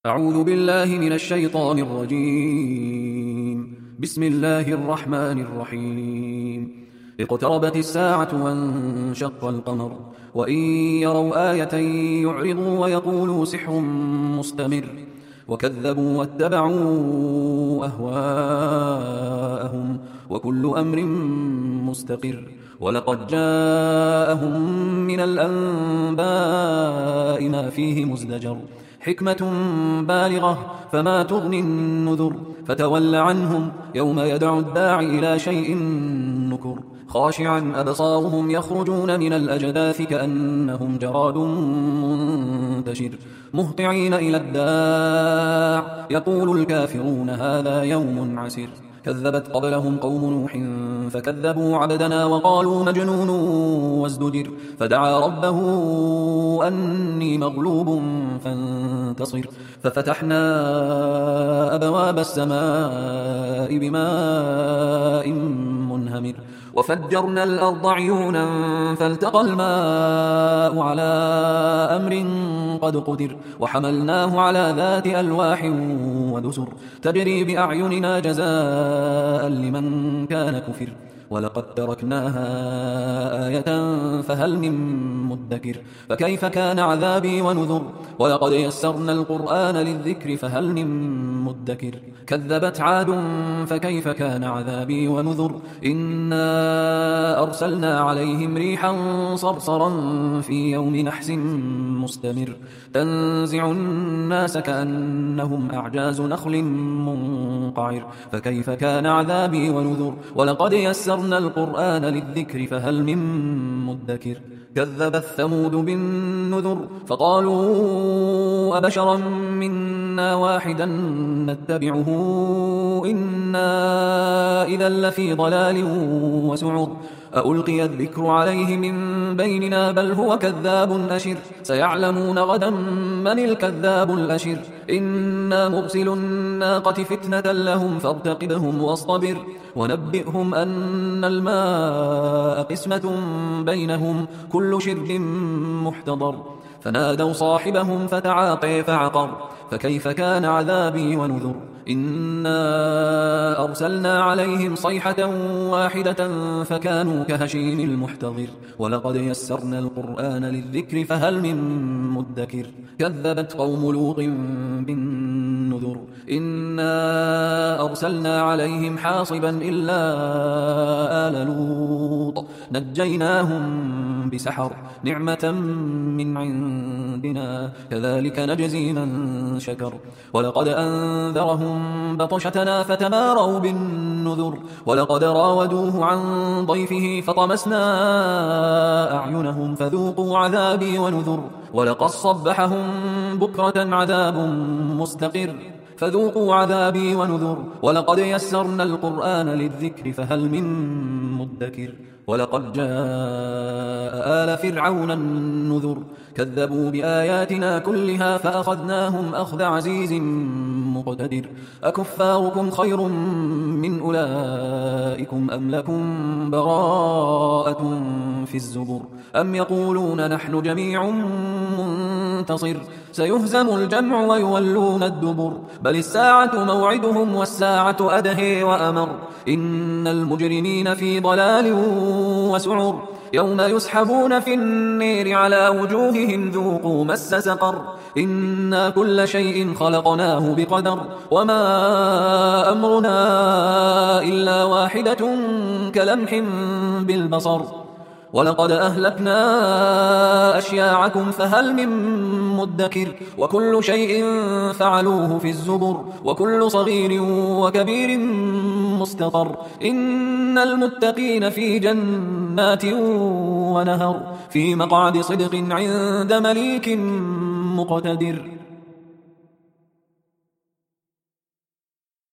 أعوذ بالله من الشيطان الرجيم. بسم الله الرحمن الرحيم. اقتربت الساعة وانشق القمر وإن يروا آية يعرضوا ويقولوا سحر مستمر وكذبوا واتبعوا أهواءهم وكل أمر مستقر ولقد جاءهم من الأنباء ما فيه مزدجر حكمة بالغة فما تغني النذر فتول عنهم يوم يدعو الداعي إلى شيء نكر خاشعا أبصارهم يخرجون من الأجداث كأنهم جراد منتشر مهطعين إلى الداع يقول الكافرون هذا يوم عسر كذبت قبلهم قوم نوح فكذبوا عبدنا وقالوا مجنون وازدجر فدعا ربه أني مغلوب فانتصر ففتحنا أبواب السماء بماء منهمر وفجرنا الأرض عيونا فالتقى الماء على أمر قد قدر وحملناه على ذات ألواح ودسر تجري بأعيننا جزاء لمن كان كفر ولقد تركناها آية فهل من مدكر فكيف كان عذابي ونذر ولقد يسرنا القرآن للذكر فهل من مدكر كذبت عاد فكيف كان عذابي ونذر إنا أرسلنا عليهم ريحا صرصرا في يوم نحس مستمر تنزع الناس كأنهم أعجاز نخل منقعر فكيف كان عذابي ونذر ولقد يسرنا القرآن للذكر فهل من مدكر كذبت ثمود بالنذر فقالوا أبشرا منا واحدا نتبعه إنا إذا لفي ضلال وسعر ألقي الذكر عليه من بيننا بل هو كذاب أشر سيعلمون غدا من الكذاب الأشر إنا مرسل الناقة فتنة لهم فارتقبهم واصطبر ونبئهم أن الماء قسمة بينهم كل شرب محتضر فنادوا صاحبهم فتعاطي فعقر فكيف كان عذابي ونذر إنا أرسلنا عليهم صيحة واحدة فكانوا كهشيم المحتضر ولقد يسرنا القرآن للذكر فهل من مدكر كذبت قوم لوط بالنذر إنا أرسلنا عليهم حاصبا إلا آل لوط نجيناهم بسحر نعمة من عندنا كذلك نجزي من شكر ولقد أنذرهم بطشتنا فتماروا بالنذر ولقد راودوه عن ضيفه فطمسنا أعينهم فذوقوا عذابي ونذر ولقد صبحهم بكرة عذاب مستقر فذوقوا عذابي ونذر ولقد يسرنا القرآن للذكر فهل من مدكر ولقد جاء آل فرعون النذر كذبوا بآياتنا كلها فأخذناهم أخذ عزيز مقتدر أكفاركم خير من أولئكم أم لكم براءة في الزبر أم يقولون نحن جميع منتصر سيهزم الجمع ويولون الدبر بل الساعة موعدهم والساعة أدهي وأمر إن المجرمين في ضلال وسعر يوم يسحبون في النير على وجوههم ذوقوا مس سقر إنا كل شيء خلقناه بقدر وما أمرنا إلا واحدة كلمح بالبصر ولقد أهلكنا أشياعكم فهل من مدكر وكل شيء فعلوه في الزبر وكل صغير وكبير مستقر إن المتقين في جنات ونهر في مقعد صدق عند مليك مقتدر